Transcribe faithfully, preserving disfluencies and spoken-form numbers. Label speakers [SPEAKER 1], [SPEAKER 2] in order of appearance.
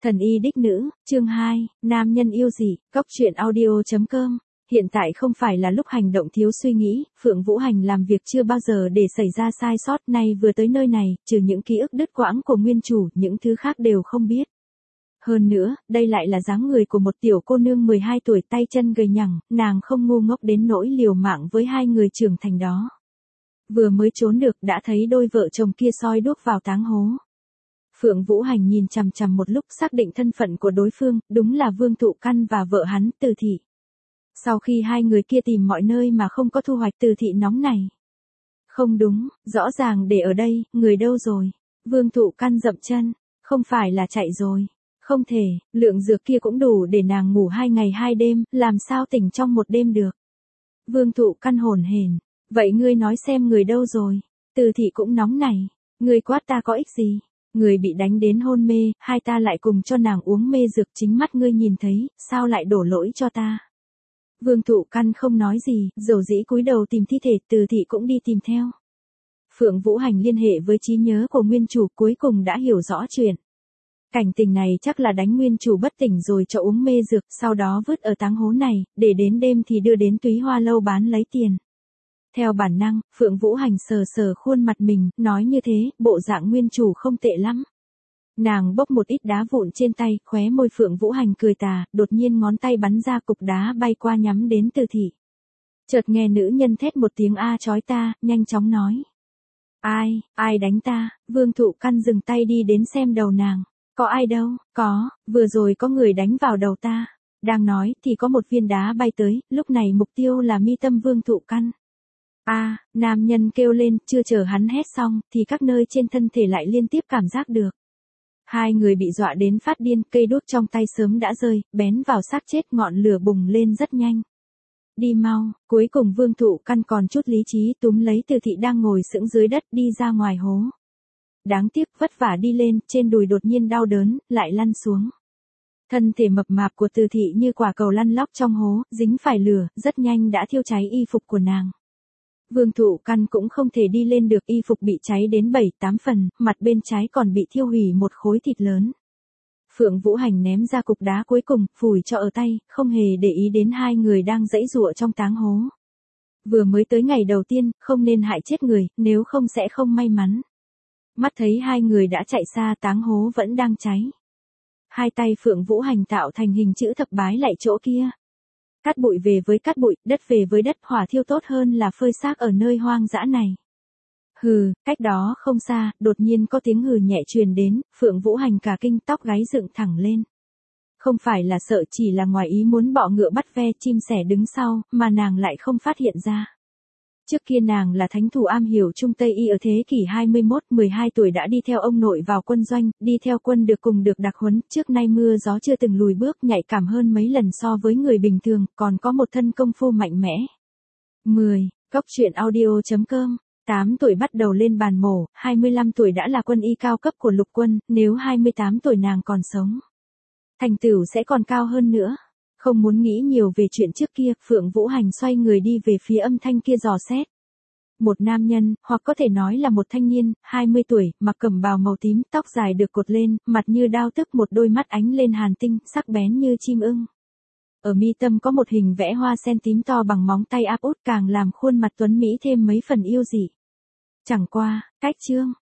[SPEAKER 1] Thần y đích nữ, chương hai, nam nhân yêu gì, cốc truyện audio.com. Hiện tại không phải là lúc hành động thiếu suy nghĩ, Phượng Vũ Hành làm việc chưa bao giờ để xảy ra sai sót, nay vừa tới nơi này, trừ những ký ức đứt quãng của nguyên chủ, những thứ khác đều không biết. Hơn nữa, đây lại là dáng người của một tiểu cô nương mười hai tuổi, tay chân gầy nhẳng, nàng không ngu ngốc đến nỗi liều mạng với hai người trưởng thành đó. Vừa mới trốn được đã thấy đôi vợ chồng kia soi đuốc vào táng hố. Phượng Vũ Hành nhìn chằm chằm một lúc, xác định thân phận của đối phương, đúng là Vương Thụ Căn và vợ hắn, Từ Thị. Sau khi hai người kia tìm mọi nơi mà không có thu hoạch, Từ Thị nóng này. Không đúng, rõ ràng để ở đây, người đâu rồi? Vương Thụ Căn dậm chân, không phải là chạy rồi. Không thể, lượng dược kia cũng đủ để nàng ngủ hai ngày hai đêm, làm sao tỉnh trong một đêm được. Vương Thụ Căn hồn hển, vậy ngươi nói xem người đâu rồi? Từ Thị cũng nóng này, ngươi quát ta có ích gì? Người bị đánh đến hôn mê, hai ta lại cùng cho nàng uống mê dược, chính mắt ngươi nhìn thấy, sao lại đổ lỗi cho ta? Vương Thụ Căn không nói gì, dầu dĩ cúi đầu tìm thi thể, Từ Thị cũng đi tìm theo. Phượng Vũ Hành liên hệ với trí nhớ của nguyên chủ, cuối cùng đã hiểu rõ chuyện. Cảnh tình này chắc là đánh nguyên chủ bất tỉnh rồi cho uống mê dược, sau đó vứt ở táng hố này, để đến đêm thì đưa đến Túy Hoa Lâu bán lấy tiền. Theo bản năng, Phượng Vũ Hành sờ sờ khuôn mặt mình, nói như thế, bộ dạng nguyên chủ không tệ lắm. Nàng bốc một ít đá vụn trên tay, khóe môi Phượng Vũ Hành cười tà, đột nhiên ngón tay bắn ra cục đá bay qua nhắm đến Từ Thị. Chợt nghe nữ nhân thét một tiếng a chói ta, nhanh chóng nói. Ai, ai đánh ta? Vương Thụ Căn dừng tay đi đến xem đầu nàng. Có ai đâu, có, vừa rồi có người đánh vào đầu ta. Đang nói thì có một viên đá bay tới, lúc này mục tiêu là mi tâm Vương Thụ Căn. A, à, nam nhân kêu lên, chưa chờ hắn hét xong, thì các nơi trên thân thể lại liên tiếp cảm giác được. Hai người bị dọa đến phát điên, cây đuốc trong tay sớm đã rơi, bén vào xác chết, ngọn lửa bùng lên rất nhanh. Đi mau, cuối cùng Vương Thụ Căn còn chút lý trí, túm lấy Từ Thị đang ngồi sững dưới đất, đi ra ngoài hố. Đáng tiếc, vất vả đi lên, trên đùi đột nhiên đau đớn, lại lăn xuống. Thân thể mập mạp của Từ Thị như quả cầu lăn lóc trong hố, dính phải lửa, rất nhanh đã thiêu cháy y phục của nàng. Vương Thụ Căn cũng không thể đi lên được, y phục bị cháy đến bảy tám phần, mặt bên trái còn bị thiêu hủy một khối thịt lớn. Phượng Vũ Hành ném ra cục đá cuối cùng, phủi cho ở tay, không hề để ý đến hai người đang giãy giụa trong táng hố. Vừa mới tới ngày đầu tiên, không nên hại chết người, nếu không sẽ không may mắn. Mắt thấy hai người đã chạy xa, táng hố vẫn đang cháy. Hai tay Phượng Vũ Hành tạo thành hình chữ thập bái lại chỗ kia. Cát bụi về với cát bụi, đất về với đất, hỏa thiêu tốt hơn là phơi xác ở nơi hoang dã này. Hừ, cách đó không xa, đột nhiên có tiếng hừ nhẹ truyền đến, Phượng Vũ Hành cả kinh, tóc gáy dựng thẳng lên. Không phải là sợ, chỉ là ngoài ý muốn bọ ngựa bắt ve, chim sẻ đứng sau, mà nàng lại không phát hiện ra. Trước kia nàng là thánh thủ am hiểu Trung Tây Y ở thế kỷ hai mươi mốt, mười hai tuổi đã đi theo ông nội vào quân doanh, đi theo quân được cùng được đặc huấn, trước nay mưa gió chưa từng lùi bước, nhạy cảm hơn mấy lần so với người bình thường, còn có một thân công phu mạnh mẽ. mười. Cốc truyện audio.com. tám tuổi bắt đầu lên bàn mổ, hai mươi lăm tuổi đã là quân y cao cấp của lục quân, nếu hai mươi tám tuổi nàng còn sống, thành tựu sẽ còn cao hơn nữa. Không muốn nghĩ nhiều về chuyện trước kia, Phượng Vũ Hành xoay người đi về phía âm thanh kia dò xét. Một nam nhân, hoặc có thể nói là một thanh niên, hai mươi tuổi, mặc cẩm bào màu tím, tóc dài được cột lên, mặt như đao tức, một đôi mắt ánh lên hàn tinh, sắc bén như chim ưng. Ở mi tâm có một hình vẽ hoa sen tím to bằng móng tay áp út, càng làm khuôn mặt tuấn mỹ thêm mấy phần yêu dị. Chẳng qua, cách chương,